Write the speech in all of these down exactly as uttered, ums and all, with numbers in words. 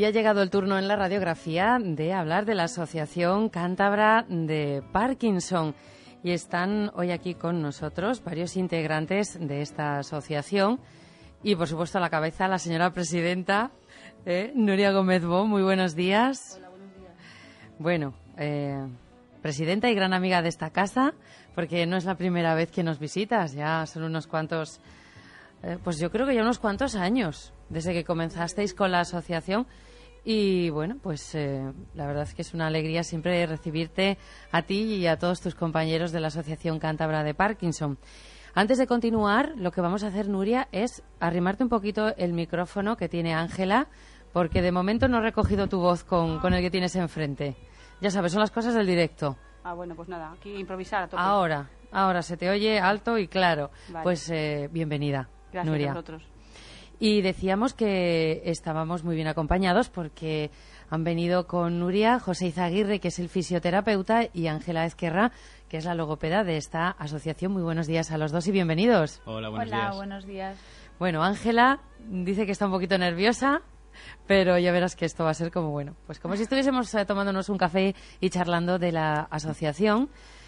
Y ha llegado el turno en la radiografía de hablar de la Asociación Cántabra de Parkinson. Y están hoy aquí con nosotros varios integrantes de esta asociación. Y, por supuesto, a la cabeza la señora presidenta, eh, Nuria Gómez Bo. Muy buenos días. Hola, buenos días. Bueno, eh, presidenta y gran amiga de esta casa, porque no es la primera vez que nos visitas. Ya son unos cuantos, eh, pues yo creo que ya unos cuantos años desde que comenzasteis con la asociación. Y bueno, pues eh, la verdad es que es una alegría siempre recibirte a ti y a todos tus compañeros de la Asociación Cántabra de Parkinson. Antes de continuar, lo que vamos a hacer, Nuria, es arrimarte un poquito el micrófono que tiene Ángela, porque de momento no he recogido tu voz con, con el que tienes enfrente. Ya sabes, son las cosas del directo. Ah, bueno, pues nada, aquí improvisar a tope. Ahora, ahora se te oye alto y claro. Vale. Pues eh, bienvenida, Gracias Nuria. a vosotros. Y decíamos que estábamos muy bien acompañados porque han venido con Nuria José Izaguirre, que es el fisioterapeuta, y Ángela Ezquerra, que es la logopeda de esta asociación. Muy buenos días a los dos y bienvenidos. Hola, buenos Hola, días. buenos días. Bueno, Ángela dice que está un poquito nerviosa, pero ya verás que esto va a ser como, bueno, pues como si estuviésemos eh, tomándonos un café y charlando de la asociación,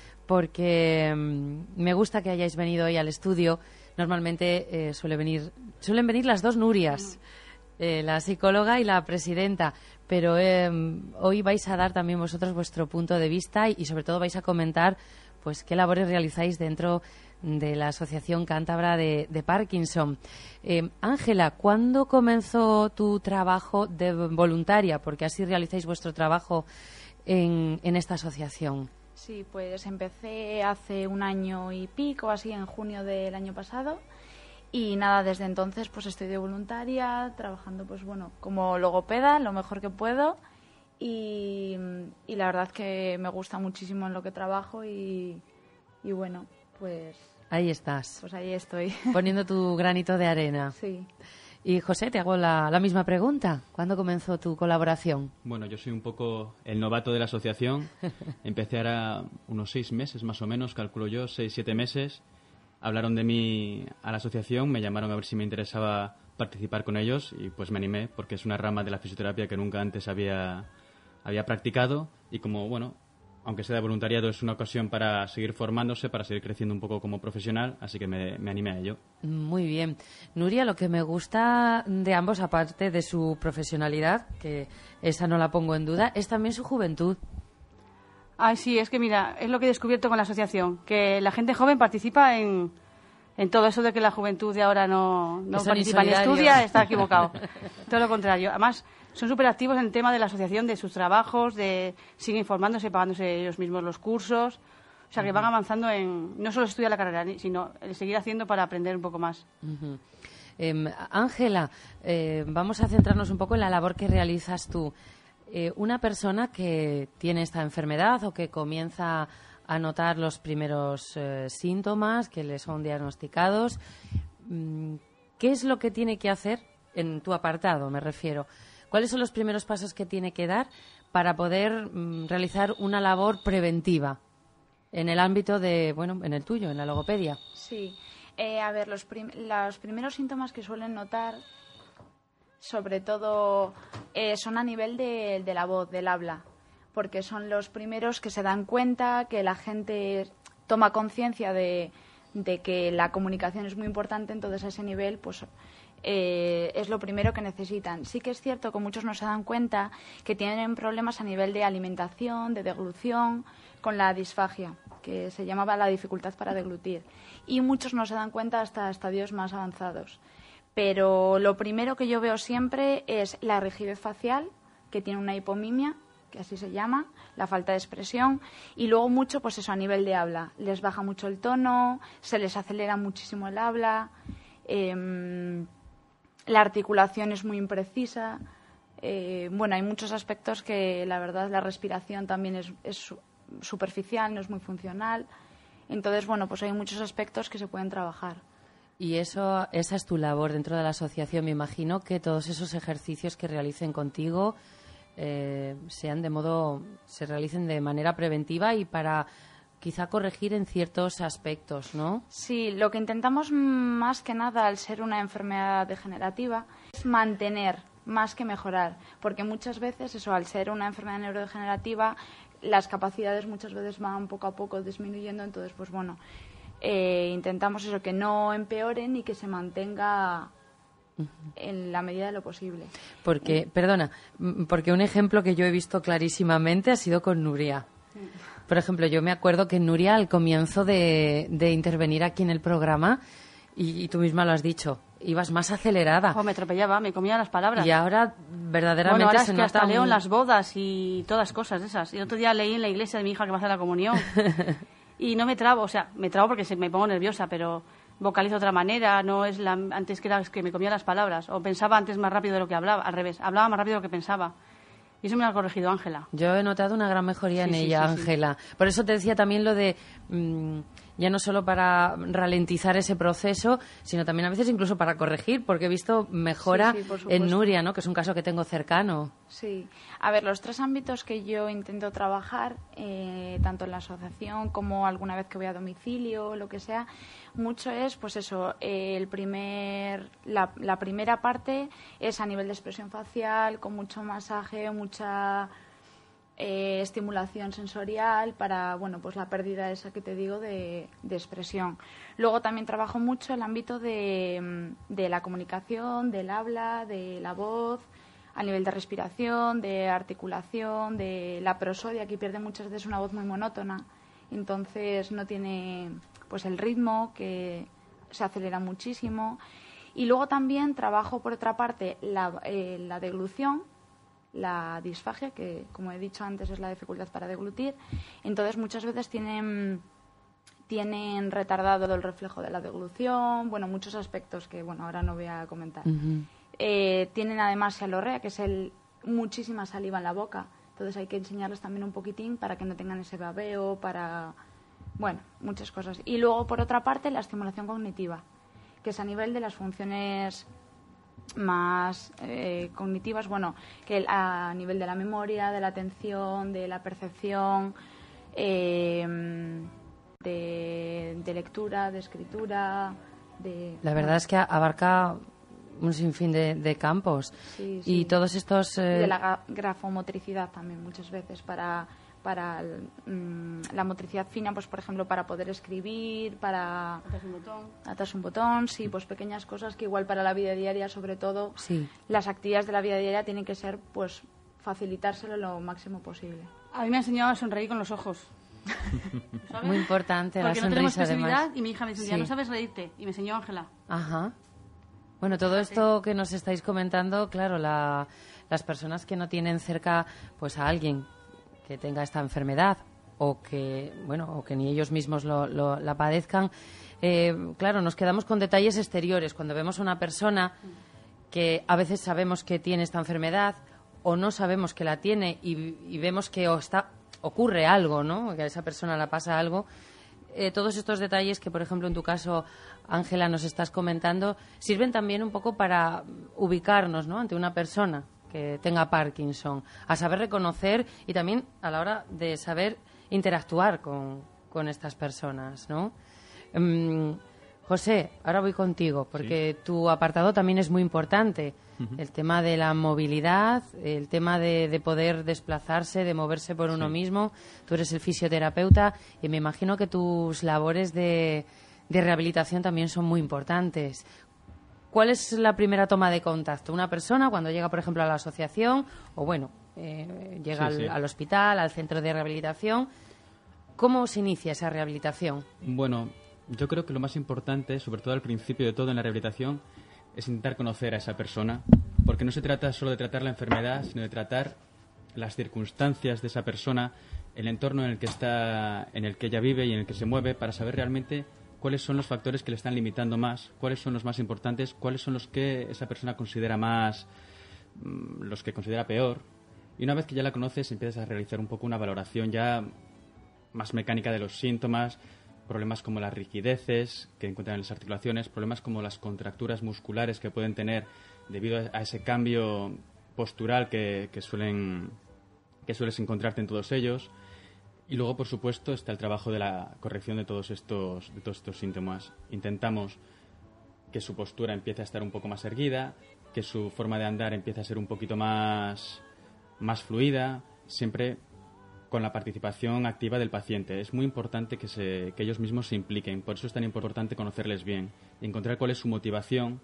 porque mmm, me gusta que hayáis venido hoy al estudio. Normalmente eh, suele venir, suelen venir las dos Nurias, eh, la psicóloga y la presidenta, pero eh, hoy vais a dar también vosotros vuestro punto de vista y, y sobre todo vais a comentar pues qué labores realizáis dentro de la Asociación Cántabra de, de Parkinson. Eh, Ángela, ¿cuándo comenzó tu trabajo de voluntaria? Porque así realizáis vuestro trabajo en, en esta asociación. Sí, pues empecé hace un año y pico, así en junio del año pasado. Y nada, desde entonces pues estoy de voluntaria, trabajando pues bueno, como logopeda, lo mejor que puedo. Y, y la verdad que me gusta muchísimo en lo que trabajo y, y bueno, pues... Ahí estás. Pues ahí estoy. Poniendo tu granito de arena. Sí. Y José, te hago la, la misma pregunta. ¿Cuándo comenzó tu colaboración? Bueno, yo soy un poco el novato de la asociación. Empecé ahora unos seis meses más o menos, calculo yo, seis, siete meses. Hablaron de mí a la asociación, me llamaron a ver si me interesaba participar con ellos y pues me animé porque es una rama de la fisioterapia que nunca antes había, había practicado y como, bueno, aunque sea de voluntariado, es una ocasión para seguir formándose, para seguir creciendo un poco como profesional, así que me, me animé a ello. Muy bien. Nuria, lo que me gusta de ambos, aparte de su profesionalidad, que esa no la pongo en duda, es también su juventud. Ay, sí, es que mira, es lo que he descubierto con la asociación, que la gente joven participa en, en todo eso de que la juventud de ahora no, no participa ni estudia, está equivocado. Todo lo contrario. Además, son súper activos en el tema de la asociación, de sus trabajos, de siguen formándose, pagándose ellos mismos los cursos. O sea, que van avanzando en no solo estudiar la carrera, sino el seguir haciendo para aprender un poco más. Uh-huh. eh, Ángela, eh, vamos a centrarnos un poco en la labor que realizas tú. Eh, una persona que tiene esta enfermedad o que comienza a notar los primeros eh, síntomas que le son diagnosticados, ¿qué es lo que tiene que hacer en tu apartado, me refiero? ¿Cuáles son los primeros pasos que tiene que dar para poder mm, realizar una labor preventiva en el ámbito de, bueno, en el tuyo, en la logopedia? Sí. Eh, a ver, los, prim- los primeros síntomas que suelen notar, sobre todo, eh, son a nivel de, de la voz, del habla, porque son los primeros que se dan cuenta, que la gente toma conciencia de, de que la comunicación es muy importante, entonces a ese nivel, pues... Eh, es lo primero que necesitan. Sí que es cierto que muchos no se dan cuenta que tienen problemas a nivel de alimentación, de deglución, con la disfagia, que se llamaba la dificultad para deglutir. Y muchos no se dan cuenta hasta estadios más avanzados. Pero lo primero que yo veo siempre es la rigidez facial, que tiene una hipomimia, que así se llama, la falta de expresión, y luego mucho, pues eso, a nivel de habla. Les baja mucho el tono, se les acelera muchísimo el habla, eh, la articulación es muy imprecisa. Eh, bueno, hay muchos aspectos que, la verdad, la respiración también es, es superficial, no es muy funcional. Entonces, bueno, pues hay muchos aspectos que se pueden trabajar. Y eso, esa es tu labor dentro de la asociación. Me imagino que todos esos ejercicios que realicen contigo eh, sean de modo, se realicen de manera preventiva y para quizá corregir en ciertos aspectos, ¿no? Sí, lo que intentamos más que nada, al ser una enfermedad degenerativa, es mantener más que mejorar, porque muchas veces eso, al ser una enfermedad neurodegenerativa, las capacidades muchas veces van poco a poco disminuyendo, entonces pues bueno, eh, intentamos eso, que no empeoren y que se mantenga en la medida de lo posible. Porque, perdona, porque un ejemplo que yo he visto clarísimamente ha sido con Nuria. Por ejemplo, yo me acuerdo que Nuria al comienzo de, de intervenir aquí en el programa, y, y tú misma lo has dicho, ibas más acelerada. Oh, me atropellaba, me comía las palabras. Y ahora verdaderamente bueno, ahora se es que nota hasta leo un... en las bodas y todas cosas esas. Y otro día leí en la iglesia de mi hija que va a hacer la comunión y no me trabo, o sea, me trabo porque se me pongo nerviosa, pero vocalizo de otra manera, no es la antes que era que me comía las palabras, o pensaba antes más rápido de lo que hablaba, al revés, hablaba más rápido de lo que pensaba. Y eso me lo ha corregido Ángela. Yo he notado una gran mejoría sí, en sí, ella, sí, sí. Ángela. Por eso te decía también lo de, mmm, ya no solo para ralentizar ese proceso, sino también a veces incluso para corregir, porque he visto mejora sí, sí, en Nuria, ¿no? Que es un caso que tengo cercano. Sí. A ver, los tres ámbitos que yo intento trabajar, eh, tanto en la asociación como alguna vez que voy a domicilio, lo que sea, mucho es, pues eso, eh, el primer, la, la primera parte es a nivel de expresión facial, con mucho masaje, mucha eh, estimulación sensorial para, bueno, pues la pérdida esa que te digo de, de expresión. Luego también trabajo mucho el ámbito de, de la comunicación, del habla, de la voz, a nivel de respiración, de articulación, de la prosodia, que pierde muchas veces una voz muy monótona, entonces no tiene pues el ritmo, que se acelera muchísimo. Y luego también trabajo, por otra parte, la, eh, la deglución, la disfagia, que como he dicho antes es la dificultad para deglutir, entonces muchas veces tienen, tienen retardado el reflejo de la deglución, bueno, muchos aspectos que bueno ahora no voy a comentar. Uh-huh. Eh, tienen además sialorrea, que es el muchísima saliva en la boca, entonces hay que enseñarles también un poquitín para que no tengan ese babeo, para, bueno, muchas cosas. Y luego, por otra parte, la estimulación cognitiva, que es a nivel de las funciones más eh, cognitivas, bueno, que a nivel de la memoria, de la atención, de la percepción, eh, de, de lectura, de escritura, de... La verdad es que abarca un sinfín de, de campos. Sí, sí. Y todos estos... Eh... De la grafomotricidad también, muchas veces, para, para mmm, la motricidad fina, pues por ejemplo, para poder escribir, para... Atas un botón. Atas un botón, sí, pues pequeñas cosas que igual para la vida diaria, sobre todo, sí. Las actividades de la vida diaria tienen que ser, pues, facilitárselo lo máximo posible. A mí me ha enseñado a sonreír con los ojos. ¿Sabes? Muy importante, porque la no sonrisa, además. Y mi hija me decía, sí. no sabes reírte. Y me enseñó Ángela. Ajá. Bueno, todo esto que nos estáis comentando, claro, la, las personas que no tienen cerca pues a alguien que tenga esta enfermedad o que, bueno, o que ni ellos mismos lo, lo, la padezcan, eh, claro, nos quedamos con detalles exteriores. Cuando vemos a una persona que a veces sabemos que tiene esta enfermedad o no sabemos que la tiene y, y vemos que o está, ocurre algo, ¿no? Que a esa persona la pasa algo. Eh, todos estos detalles que, por ejemplo, en tu caso, Ángela, nos estás comentando, sirven también un poco para ubicarnos, ¿no?, ante una persona que tenga Parkinson, a saber reconocer y también a la hora de saber interactuar con, con estas personas, ¿no? Um, José, ahora voy contigo, porque sí. Tu apartado también es muy importante. Uh-huh. El tema de la movilidad, el tema de, de poder desplazarse, de moverse por uno sí. mismo. Tú eres el fisioterapeuta y me imagino que tus labores de, de rehabilitación también son muy importantes. ¿Cuál es la primera toma de contacto? Una persona cuando llega, por ejemplo, a la asociación o, bueno, eh, llega sí, al, sí. al hospital, al centro de rehabilitación. ¿Cómo se inicia esa rehabilitación? Bueno, yo creo que lo más importante, sobre todo al principio de todo en la rehabilitación, es intentar conocer a esa persona, porque no se trata solo de tratar la enfermedad, sino de tratar las circunstancias de esa persona, el entorno en el que está, en el que ella vive y en el que se mueve, para saber realmente cuáles son los factores que le están limitando más, cuáles son los más importantes, cuáles son los que esa persona considera más, los que considera peor. Y una vez que ya la conoces, empiezas a realizar un poco una valoración ya más mecánica de los síntomas, problemas como las rigideces que encuentran en las articulaciones, problemas como las contracturas musculares que pueden tener debido a ese cambio postural que, que suelen que sueles encontrarte en todos ellos. Y luego, por supuesto, está el trabajo de la corrección de todos estos de todos estos síntomas. Intentamos que su postura empiece a estar un poco más erguida, que su forma de andar empiece a ser un poquito más, más fluida, siempre con la participación activa del paciente. Es muy importante que, se, que ellos mismos se impliquen, por eso es tan importante conocerles bien y encontrar cuál es su motivación.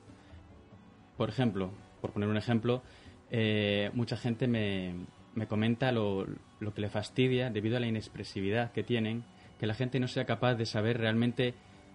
Por ejemplo, por poner un ejemplo, eh, mucha gente me, me comenta lo, lo que le fastidia debido a la inexpresividad que tienen, que la gente no sea capaz de saber realmente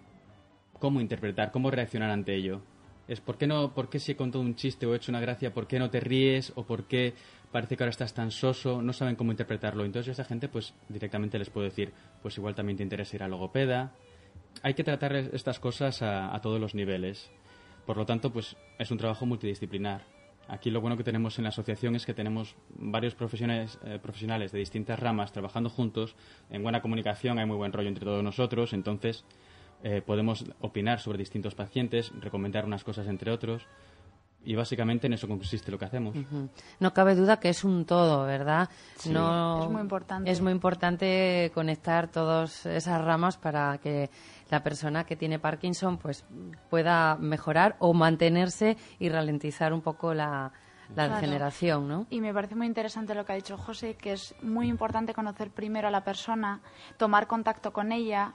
cómo interpretar, cómo reaccionar ante ello. Es ¿por qué, no, por qué si he contado un chiste o he hecho una gracia, por qué no te ríes o por qué parece que ahora estás tan soso, no saben cómo interpretarlo. Entonces esa gente pues directamente les puedo decir, pues igual también te interesa ir a logopeda. Hay que tratar estas cosas a, a todos los niveles. Por lo tanto, pues es un trabajo multidisciplinar. Aquí lo bueno que tenemos en la asociación es que tenemos varios profesionales, eh, profesionales de distintas ramas trabajando juntos, en buena comunicación, hay muy buen rollo entre todos nosotros, entonces eh, podemos opinar sobre distintos pacientes, recomendar unas cosas entre otros, y básicamente en eso consiste lo que hacemos. Uh-huh. No cabe duda que es un todo, ¿verdad? Sí, no, es muy importante. Es muy importante conectar todas esas ramas para que la persona que tiene Parkinson pues pueda mejorar o mantenerse y ralentizar un poco la, la claro. degeneración, ¿no? Y me parece muy interesante lo que ha dicho José, que es muy importante conocer primero a la persona, tomar contacto con ella,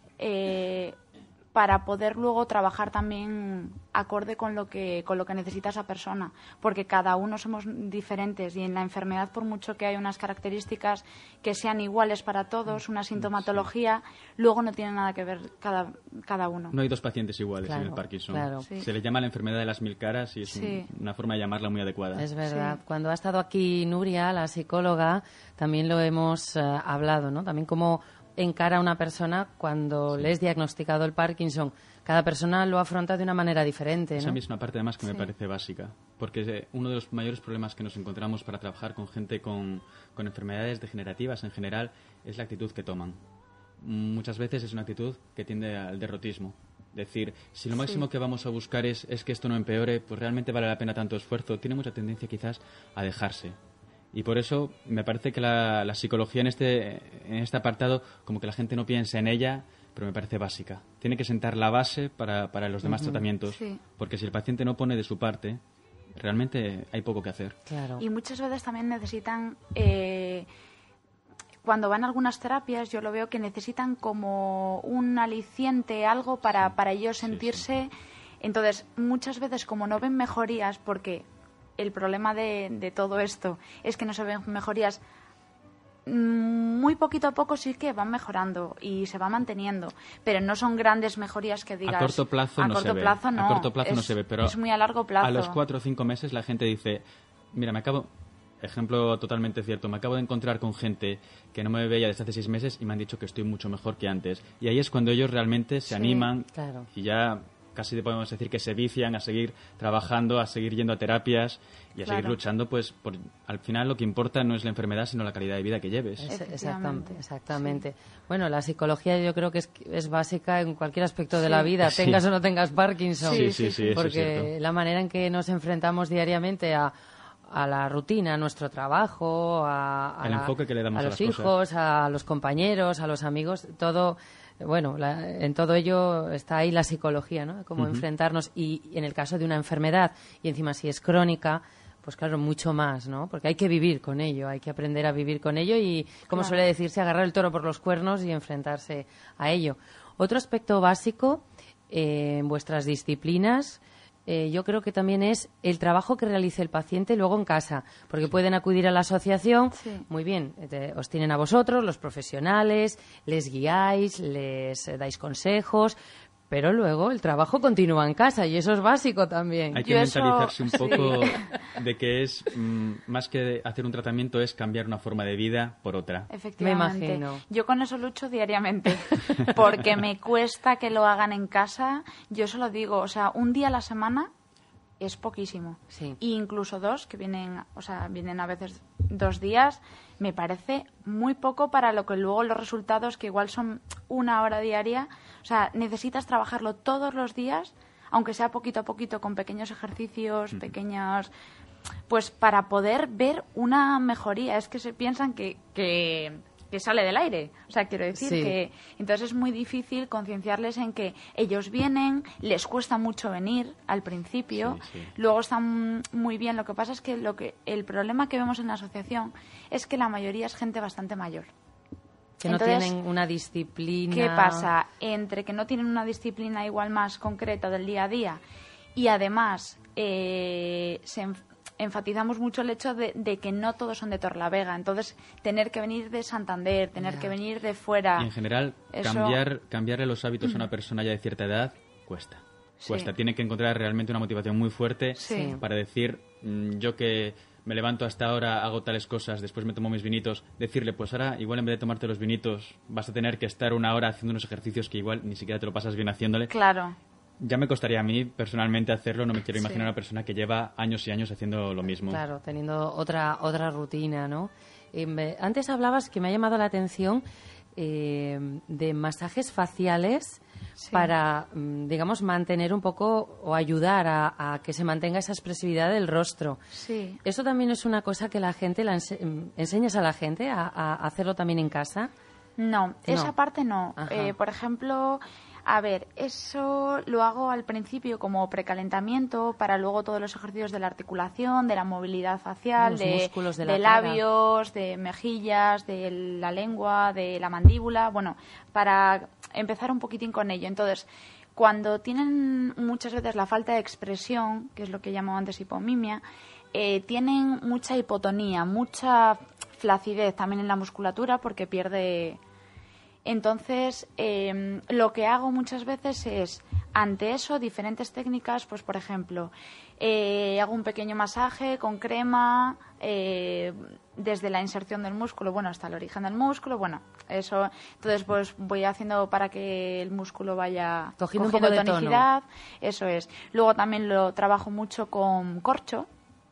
eh, para poder luego trabajar también acorde con lo que con lo que necesita esa persona, porque cada uno somos diferentes y en la enfermedad, por mucho que hay unas características que sean iguales para todos, una sintomatología, luego no tiene nada que ver cada, cada uno. No hay dos pacientes iguales claro, en el Parkinson. Claro. Sí. Se le llama la enfermedad de las mil caras y es sí. un, una forma de llamarla muy adecuada. Es verdad. Sí. Cuando ha estado aquí Nuria, la psicóloga, también lo hemos uh, hablado, ¿no? También cómo encara a una persona cuando sí. le es diagnosticado el Parkinson. Cada persona lo afronta de una manera diferente, ¿no? Esa misma parte además que sí. me parece básica, porque uno de los mayores problemas que nos encontramos para trabajar con gente con, con enfermedades degenerativas en general es la actitud que toman. Muchas veces es una actitud que tiende al derrotismo. Es decir, si lo máximo sí. que vamos a buscar es, es que esto no empeore, pues realmente vale la pena tanto esfuerzo. Tiene mucha tendencia quizás a dejarse. Y por eso me parece que la, la psicología en este, en este apartado, como que la gente no piensa en ella, pero me parece básica. Tiene que sentar la base para, para los demás uh-huh. tratamientos, sí. porque si el paciente no pone de su parte, realmente hay poco que hacer. Claro. Y muchas veces también necesitan, eh, cuando van a algunas terapias, yo lo veo que necesitan como un aliciente, algo para, para ellos sentirse. Sí, sí. Entonces, muchas veces como no ven mejorías, porque el problema de, de todo esto es que no se ven mejorías, muy poquito a poco sí que van mejorando y se va manteniendo, pero no son grandes mejorías que digas. A corto plazo, a no, corto se plazo ve. no. A corto plazo es, no se ve, pero es muy a largo plazo. A los cuatro o cinco meses la gente dice, mira, me acabo, ejemplo totalmente cierto, me acabo de encontrar con gente que no me veía desde hace seis meses y me han dicho que estoy mucho mejor que antes. Y ahí es cuando ellos realmente se sí, animan claro. y ya casi podemos decir que se vician a seguir trabajando, a seguir yendo a terapias y a claro. seguir luchando, pues por, al final lo que importa no es la enfermedad, sino la calidad de vida que lleves. Es, exactamente, exactamente. Sí. Bueno, la psicología yo creo que es, es básica en cualquier aspecto sí. de la vida, tengas sí. o no tengas Parkinson. Sí, sí, sí, porque la manera en que nos enfrentamos diariamente a a la rutina, a nuestro trabajo, a, a, el la, enfoque que le damos a los a las hijos, cosas. a los compañeros, a los amigos, todo, bueno, la, en todo ello está ahí la psicología, ¿no? Cómo uh-huh. enfrentarnos y, y en el caso de una enfermedad y encima si es crónica, pues claro, mucho más, ¿no? Porque hay que vivir con ello, hay que aprender a vivir con ello y, como claro. suele decirse, agarrar el toro por los cuernos y enfrentarse a ello. Otro aspecto básico eh, en vuestras disciplinas, Eh, yo creo que también es el trabajo que realice el paciente luego en casa, porque sí. pueden acudir a la asociación, sí. muy bien, te, os tienen a vosotros, los profesionales, les guiáis, les eh, dais consejos, pero luego el trabajo continúa en casa y eso es básico también. Hay que yo mentalizarse eso... un poco sí. de que es, mmm, más que hacer un tratamiento, es cambiar una forma de vida por otra. Efectivamente. Me imagino. Yo con eso lucho diariamente, porque me cuesta que lo hagan en casa. Yo se lo digo, o sea, un día a la semana es poquísimo. Sí. E incluso dos, que vienen, o sea, vienen a veces dos días, me parece muy poco para lo que luego los resultados, que igual son una hora diaria. O sea, necesitas trabajarlo todos los días, aunque sea poquito a poquito, con pequeños ejercicios, mm. pequeños... Pues para poder ver una mejoría. Es que se piensan que, que que sale del aire. O sea, quiero decir Sí. que entonces es muy difícil concienciarles en que ellos vienen, les cuesta mucho venir al principio, Sí, sí. luego están muy bien. Lo que pasa es que, lo que el problema que vemos en la asociación es que la mayoría es gente bastante mayor. Que no Entonces, tienen una disciplina. ¿qué pasa? Entre que no tienen una disciplina igual más concreta del día a día y además eh, se enf- enfatizamos mucho el hecho de, de que no todos son de Torlavega. Entonces, tener que venir de Santander, tener Ya. que venir de fuera... Y en general, Eso- cambiar, cambiarle los hábitos a una persona ya de cierta edad cuesta. Sí. Cuesta. Tiene que encontrar realmente una motivación muy fuerte Sí. para decir, mm, yo que me levanto hasta ahora, hago tales cosas, después me tomo mis vinitos, decirle, pues ahora igual en vez de tomarte los vinitos vas a tener que estar una hora haciendo unos ejercicios que igual ni siquiera te lo pasas bien haciéndole. Claro. Ya me costaría a mí personalmente hacerlo, no me quiero imaginar Sí. una persona que lleva años y años haciendo lo mismo. Claro, teniendo otra otra rutina, ¿no? Eh, me- antes hablabas, que me ha llamado la atención, eh, de masajes faciales Sí. para, mm, digamos, mantener un poco o ayudar a, a que se mantenga esa expresividad del rostro. Sí. ¿Eso también es una cosa que la gente, la ense- mm, enseñas a la gente a, a hacerlo también en casa? No, esa No. parte no. Ajá. Eh, por ejemplo, a ver, eso lo hago al principio como precalentamiento para luego todos los ejercicios de la articulación, de la movilidad facial, Los de, músculos de la cara. labios, de mejillas, de la lengua, de la mandíbula, bueno, para empezar un poquitín con ello. Entonces, cuando tienen muchas veces la falta de expresión, que es lo que llamaba antes hipomimia, eh, tienen mucha hipotonía, mucha flacidez también en la musculatura porque pierde. Entonces, eh, lo que hago muchas veces es, ante eso, diferentes técnicas, pues por ejemplo, eh, hago un pequeño masaje con crema eh, desde la inserción del músculo, bueno, hasta el origen del músculo, bueno, eso, entonces pues voy haciendo para que el músculo vaya Cogiendo un poco de tono. tonicidad, eso es. Luego también lo trabajo mucho con corcho.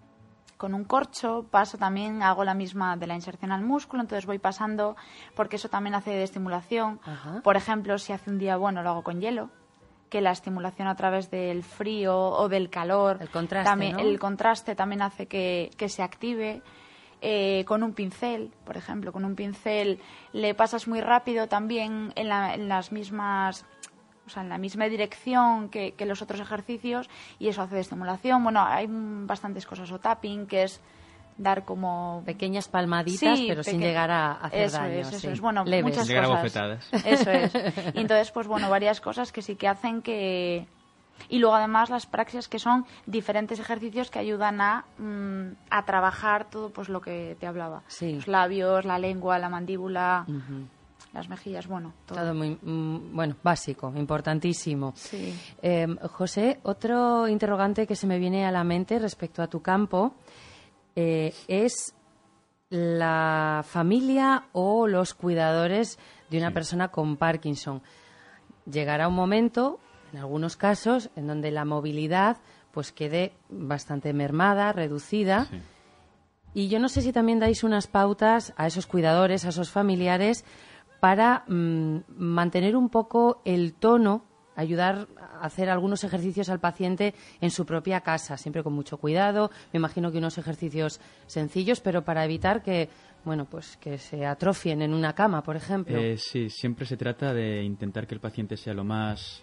Con un corcho paso también, hago la misma de la inserción al músculo, entonces voy pasando, porque eso también hace de estimulación. Ajá. Por ejemplo, si hace un día bueno, lo hago con hielo, que la estimulación a través del frío o del calor, El contraste, también, ¿no? el contraste también hace que, que se active. Eh, con un pincel, por ejemplo, con un pincel le pasas muy rápido también en, la- en las mismas... O sea, en la misma dirección que, que los otros ejercicios y eso hace de estimulación. Bueno, hay mm, bastantes cosas. O tapping, que es dar como... Pequeñas palmaditas, Sí, pero sin peque- llegar a hacer eso daño. es, eso sí. es. Bueno, Leves. muchas Llegar a cosas. bofetadas. Eso es. Y entonces, pues bueno, varias cosas que sí que hacen que... Y luego además las praxias, que son diferentes ejercicios que ayudan a, mm, a trabajar todo pues lo que te hablaba. Sí. Los labios, la lengua, la mandíbula, Ujú. las mejillas, bueno, todo. Todo muy, mm, bueno, básico, importantísimo. Sí. Eh, José, otro interrogante que se me viene a la mente respecto a tu campo eh, es la familia o los cuidadores de una Sí. persona con Parkinson. Llegará un momento, en algunos casos, en donde la movilidad pues quede bastante mermada, reducida. Sí. Y yo no sé si también dais unas pautas a esos cuidadores, a esos familiares, para mm, mantener un poco el tono, ayudar a hacer algunos ejercicios al paciente en su propia casa, siempre con mucho cuidado. Me imagino que unos ejercicios sencillos, pero para evitar que, bueno, pues que se atrofien en una cama, por ejemplo. Eh, sí, siempre se trata de intentar que el paciente sea lo más...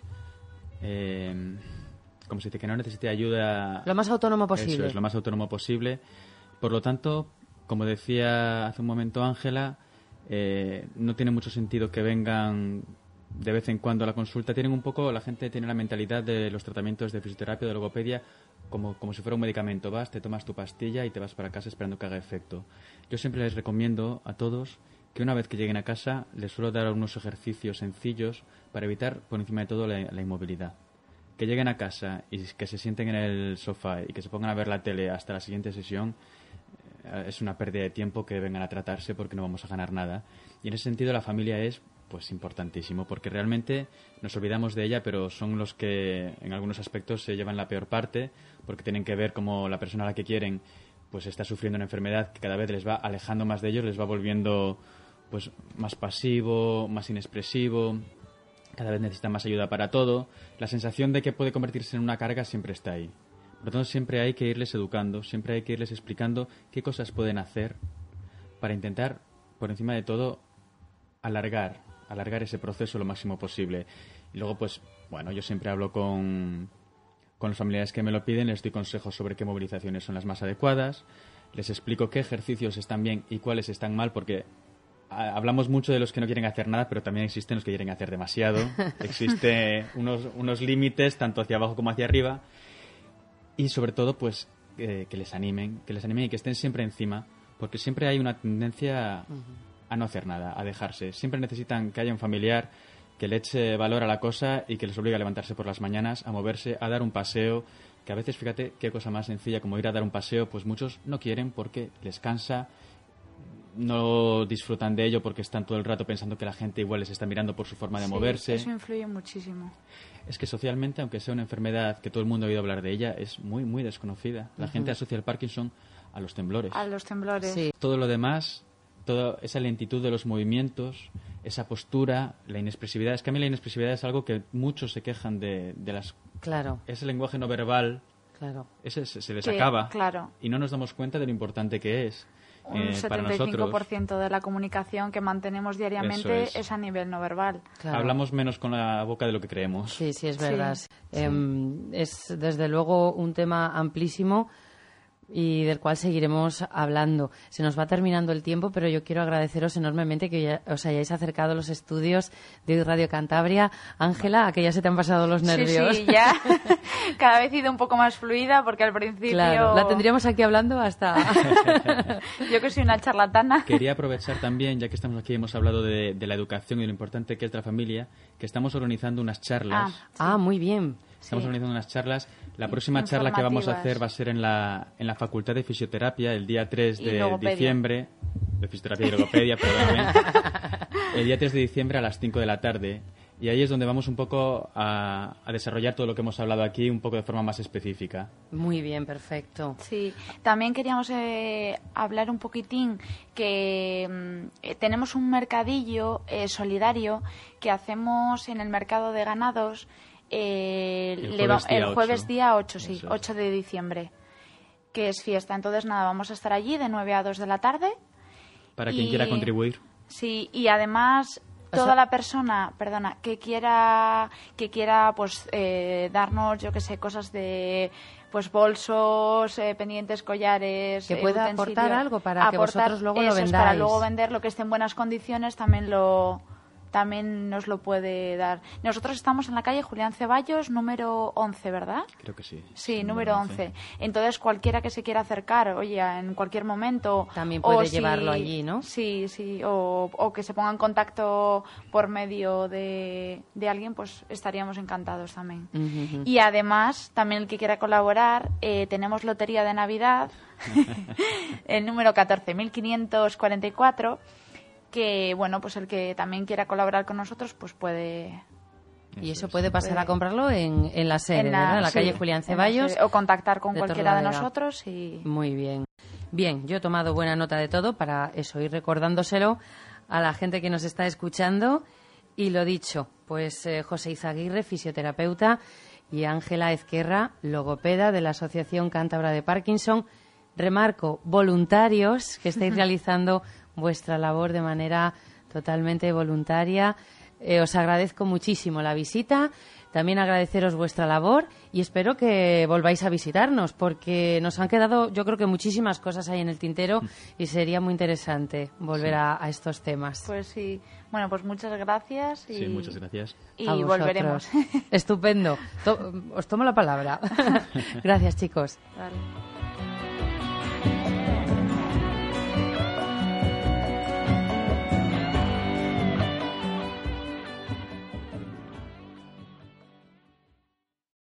Eh, como se dice, que no necesite ayuda... Lo más autónomo posible. Eso es, lo más autónomo posible. Por lo tanto, como decía hace un momento Ángela, eh, no tiene mucho sentido que vengan de vez en cuando a la consulta. Tienen un poco, la gente tiene la mentalidad de los tratamientos de fisioterapia o de logopedia como, como si fuera un medicamento. Vas, te tomas tu pastilla y te vas para casa esperando que haga efecto. Yo siempre les recomiendo a todos que una vez que lleguen a casa les suelo dar unos ejercicios sencillos para evitar, por encima de todo, la, la inmovilidad. Que lleguen a casa y que se sienten en el sofá y que se pongan a ver la tele hasta la siguiente sesión eh, es una pérdida de tiempo que vengan a tratarse porque no vamos a ganar nada. Y en ese sentido la familia es pues importantísimo porque realmente nos olvidamos de ella, pero son los que en algunos aspectos se llevan la peor parte porque tienen que ver cómo la persona a la que quieren pues está sufriendo una enfermedad que cada vez les va alejando más de ellos, les va volviendo pues más pasivo, más inexpresivo. Cada vez necesita más ayuda para todo. La sensación de que puede convertirse en una carga siempre está ahí. Por lo tanto, siempre hay que irles educando, siempre hay que irles explicando qué cosas pueden hacer para intentar, por encima de todo, alargar, alargar ese proceso lo máximo posible. Y luego, pues, bueno, yo siempre hablo con, con los familiares que me lo piden, les doy consejos sobre qué movilizaciones son las más adecuadas, les explico qué ejercicios están bien y cuáles están mal, porque hablamos mucho de los que no quieren hacer nada, pero también existen los que quieren hacer demasiado. Existen unos, unos límites, tanto hacia abajo como hacia arriba. Y sobre todo, pues, eh, que les animen, que les animen y que estén siempre encima, porque siempre hay una tendencia uh-huh. a no hacer nada, a dejarse. Siempre necesitan que haya un familiar que le eche valor a la cosa y que les obligue a levantarse por las mañanas, a moverse, a dar un paseo, que a veces, fíjate, qué cosa más sencilla como ir a dar un paseo, pues muchos no quieren porque les cansa, no disfrutan de ello porque están todo el rato pensando que la gente igual les está mirando por su forma de sí, moverse. Eso influye muchísimo. Es que socialmente, aunque sea una enfermedad que todo el mundo ha oído hablar de ella, es muy, muy desconocida. La uh-huh. gente asocia el Parkinson a los temblores. A los temblores. Sí. Todo lo demás, toda esa lentitud de los movimientos, esa postura, la inexpresividad. Es que a mí la inexpresividad es algo que muchos se quejan de, de las... Claro. Ese lenguaje no verbal, claro. ese se, se les que, acaba. Claro. Y no nos damos cuenta de lo importante que es. Un eh, setenta y cinco por ciento de la comunicación que mantenemos diariamente es. es a nivel no verbal. Claro. Hablamos menos con la boca de lo que creemos. Sí, sí, es verdad. Sí, eh, sí. Es desde luego un tema amplísimo y del cual seguiremos hablando. Se nos va terminando el tiempo, pero yo quiero agradeceros enormemente que ya os hayáis acercado a los estudios de Radio Cantabria. Ángela, a que ya se te han pasado los nervios. Sí, sí, ya. Cada vez he ido un poco más fluida porque al principio... Claro, la tendríamos aquí hablando hasta... Yo que soy una charlatana. Quería aprovechar también, ya que estamos aquí, hemos hablado de, de la educación y de lo importante que es la familia, que estamos organizando unas charlas. Ah, sí. ah muy bien. Estamos Sí. organizando unas charlas. La próxima charla que vamos a hacer va a ser en la, en la Facultad de Fisioterapia el día tres Y de logopedia. diciembre. De Fisioterapia y Logopedia, perdóname. El día tres de diciembre a las cinco de la tarde. Y ahí es donde vamos un poco a, a desarrollar todo lo que hemos hablado aquí, un poco de forma más específica. Muy bien, perfecto. Sí, también queríamos eh, hablar un poquitín que mm, eh, tenemos un mercadillo eh, solidario que hacemos en el mercado de ganados eh, el le jueves, va- día, el jueves ocho. día ocho, sí, Eso es. ocho de diciembre, que es fiesta. Entonces, nada, vamos a estar allí de nueve a dos de la tarde. Para quien Y- quiera contribuir. Sí, y además toda sea- la persona, perdona, que quiera que quiera pues eh, darnos, yo que sé, cosas de pues bolsos, eh, pendientes, collares, Que eh, pueda utensilios, aportar algo para que aportar vosotros luego lo eso es, para vendáis. luego vender lo que esté en buenas condiciones, también lo también nos lo puede dar. Nosotros estamos en la calle Julián Ceballos, número once, ¿verdad? Creo que sí. Sí, número once. Entonces, cualquiera que se quiera acercar, oye, en cualquier momento... También o puede si- llevarlo allí, ¿no? Sí, sí, o, o que se ponga en contacto por medio de, de alguien, pues estaríamos encantados también. Ujú, ujú. Y además, también el que quiera colaborar, eh, tenemos Lotería de Navidad, el número catorce mil quinientos cuarenta y cuatro, que, bueno, pues el que también quiera colaborar con nosotros, pues puede... Y eso es. puede pasar Puede. a comprarlo en, en la sede, en la- ¿verdad? En la sí, calle Julián en la Ceballos. sede, o contactar con de cualquiera de Torrelavega. nosotros y... Muy bien. Bien, yo he tomado buena nota de todo para eso, ir recordándoselo a la gente que nos está escuchando. Y lo dicho, pues eh, José Izaguirre, fisioterapeuta, y Ángela Ezquerra, logopeda de la Asociación Cántabra de Parkinson. Remarco, voluntarios que estáis realizando vuestra labor de manera totalmente voluntaria. Eh, os agradezco muchísimo la visita, también agradeceros vuestra labor y espero que volváis a visitarnos porque nos han quedado, yo creo que muchísimas cosas ahí en el tintero y sería muy interesante volver Sí. a, a estos temas. Pues sí. Bueno, pues muchas gracias y, Sí, muchas gracias. y A vosotros. volveremos. Estupendo. To- os tomo la palabra. Gracias, chicos. Vale.